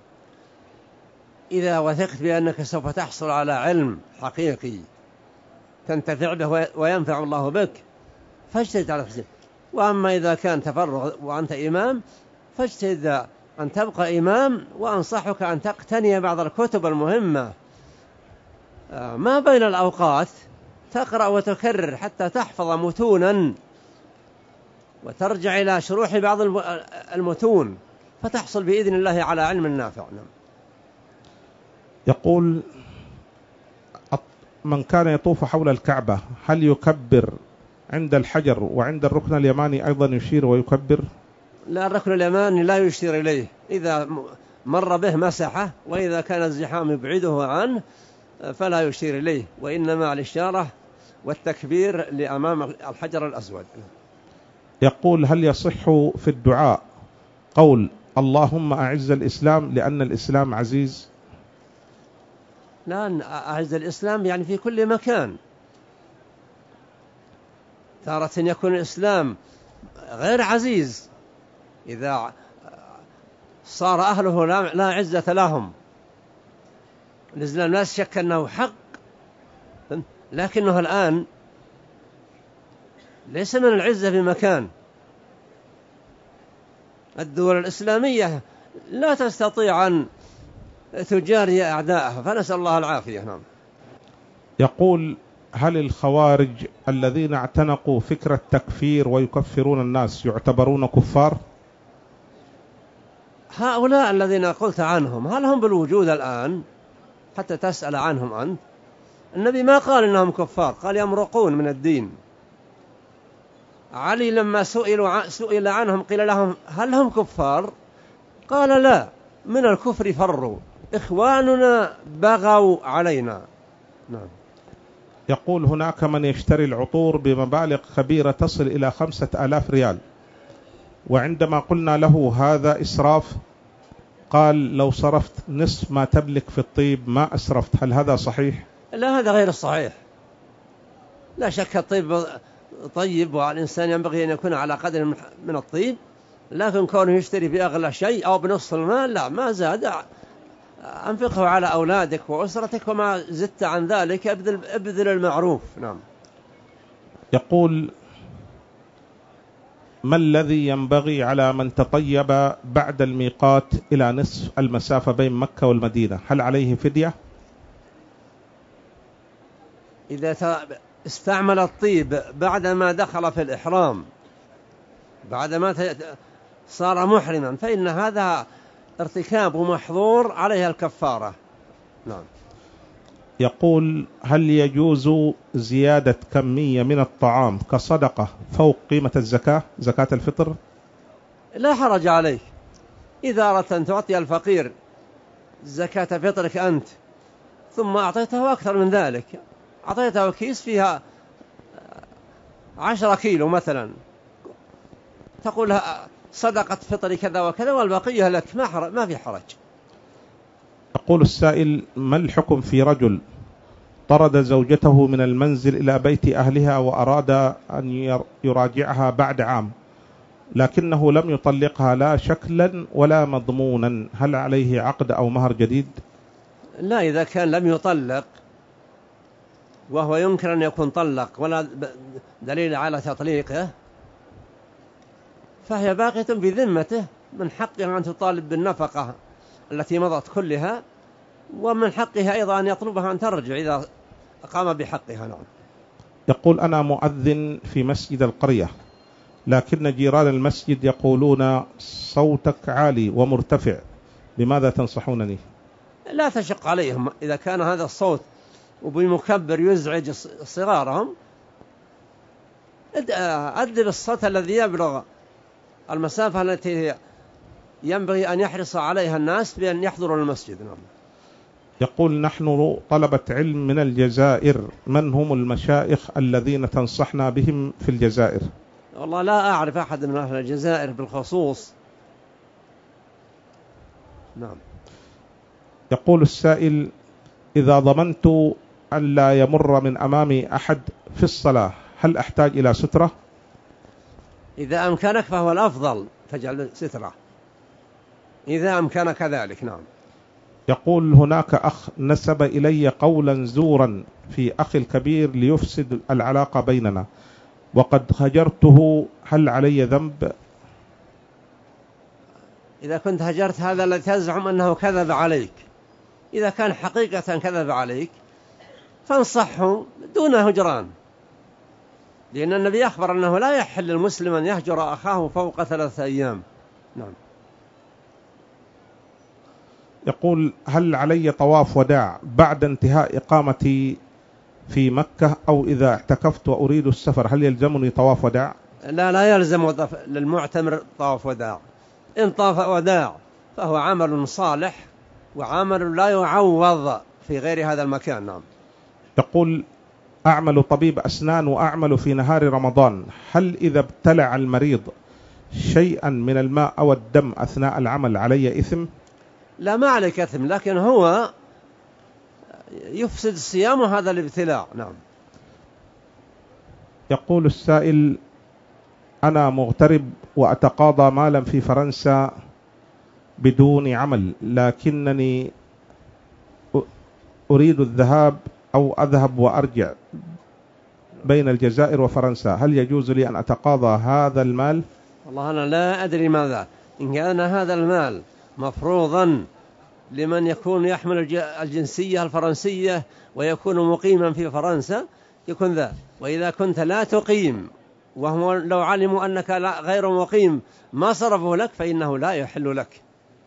إذا وثقت بأنك سوف تحصل على علم حقيقي تنتفع به وينفع الله بك فاجتهد على فسد. وأما إذا كان تفرغ وأنت إمام فاجتهد أن تبقى إمام، وأنصحك أن تقتني بعض الكتب المهمة ما بين الأوقات، تقرأ وتكرر حتى تحفظ متونا وترجع إلى شروح بعض المتون فتحصل بإذن الله على علم نافع. يقول: من كان يطوف حول الكعبة هل يكبر عند الحجر وعند الركن اليماني أيضا يشير ويكبر؟ لا، الركن اليماني لا يشير إليه، إذا مر به مسحه، وإذا كان الزحام يبعده عنه فلا يشير إليه، وإنما الإشارة والتكبير لأمام الحجر الأسود. يقول: هل يصح في الدعاء قول اللهم أعز الإسلام لأن الإسلام عزيز؟ لا، أعز الإسلام يعني في كل مكان. تارة يكون الإسلام غير عزيز إذا صار أهله لا عزة لهم. الإسلام لا شك أنه حق، لكنه الآن ليس من العزة بمكان. الدول الإسلامية لا تستطيع أن تجاري أعداءها، فنسأل الله العافية. نعم. يقول: هل الخوارج الذين اعتنقوا فكرة تكفير ويكفرون الناس يعتبرون كفار؟ هؤلاء الذين قلت عنهم هل هم بالوجود الآن حتى تسأل عنهم أنت؟ النبي ما قال إنهم كفار، قال يمرقون من الدين. علي لما سئلوا سئل عنهم قيل لهم هل هم كفار؟ قال لا، من الكفر فروا، إخواننا بغوا علينا. نعم. يقول: هناك من يشتري العطور بمبالغ خبيرة تصل إلى خمسة آلاف ريال، وعندما قلنا له هذا إسراف قال لو صرفت نصف ما تملك في الطيب ما أسرفت. هل هذا صحيح؟ لا، هذا غير الصحيح. لا شك الطيب طيب، والإنسان ينبغي أن يكون على قدر من الطيب، لكن كونه يشتري بأغلى شيء أو بنصف المال لا، ما زاد. أنفقه على أولادك وأسرتك، وما زدت عن ذلك أبذل, أبذل المعروف. نعم. يقول: ما الذي ينبغي على من تطيب بعد الميقات إلى نصف المسافة بين مكة والمدينة؟ هل عليه فدية؟ إذا استعمل الطيب بعدما دخل في الإحرام، بعدما صار محرما، فإن هذا ارتكاب محظور عليها الكفارة. نعم. يقول: هل يجوز زيادة كمية من الطعام كصدقة فوق قيمة الزكاة، زكاة الفطر؟ لا حرج عليك إذا أردت أن تعطي الفقير زكاة فطرك أنت ثم أعطيته أكثر من ذلك، أعطيته كيس فيها عشرة كيلو مثلا، تقول صدقة فطري كذا وكذا والبقية لك، ما, ما في حرج. يقول السائل: ما الحكم في رجل طرد زوجته من المنزل إلى بيت أهلها وأراد أن يراجعها بعد عام لكنه لم يطلقها لا شكلا ولا مضمونا، هل عليه عقد أو مهر جديد؟ لا، إذا كان لم يطلق وهو ينكر أن يكون طلق ولا دليل على تطليقه فهي باقية بذمته، من حقها أن تطالب بالنفقة التي مضت كلها، ومن حقها أيضا أن يطلبها أن ترجع إذا قام بحقها. نعم. يقول: أنا مؤذن في مسجد القرية لكن جيران المسجد يقولون صوتك عالي ومرتفع، بماذا تنصحونني؟ لا تشق عليهم، إذا كان هذا الصوت وبمكبر يزعج صغارهم أدب الصوت الذي يبلغ المسافة التي ينبغي أن يحرص عليها الناس بأن يحضروا المسجد. نعم. يقول نحن طلبة علم من الجزائر، من هم المشايخ الذين تنصحنا بهم في الجزائر؟ والله لا أعرف أحد من أهل الجزائر بالخصوص. نعم. يقول السائل: إذا ضمنت أن لا يمر من أمامي أحد في الصلاة هل أحتاج إلى سترة؟ إذا أمكنك فهو الأفضل تجعل سترة إذا أمكنك ذلك. نعم. يقول هناك أخ نسب إلي قولا زورا في أخي الكبير ليفسد العلاقة بيننا وقد هجرته، هل علي ذنب؟ إذا كنت هجرت هذا الذي تزعم أنه كذب عليك، إذا كان حقيقة كذب عليك فانصحه دون هجران، لأن النبي أخبر أنه لا يحل للمسلم أن يهجر أخاه فوق ثلاثة أيام. نعم. يقول هل علي طواف وداع بعد انتهاء إقامتي في مكة، أو إذا اعتكفت وأريد السفر هل يلزمني طواف وداع؟ لا لا يلزم للمعتمر طواف وداع. إن طاف وداع فهو عمل صالح وعمل لا يعوض في غير هذا المكان. نعم. يقول أعمل طبيب أسنان وأعمل في نهار رمضان، هل إذا ابتلع المريض شيئا من الماء أو الدم أثناء العمل علي إثم؟ لا، ما عليك إثم، لكن هو يفسد الصيام هذا الابتلاع. نعم. يقول السائل: أنا مغترب وأتقاضى مالا في فرنسا بدون عمل، لكنني أريد الذهاب أو أذهب وأرجع بين الجزائر وفرنسا، هل يجوز لي أن أتقاضى هذا المال؟ والله أنا لا أدري ماذا، إن كان هذا المال مفروضا لمن يكون يحمل الجنسية الفرنسية ويكون مقيما في فرنسا يكون ذا، وإذا كنت لا تقيم وهم لو علموا أنك غير مقيم ما صرفوا لك فإنه لا يحل لك.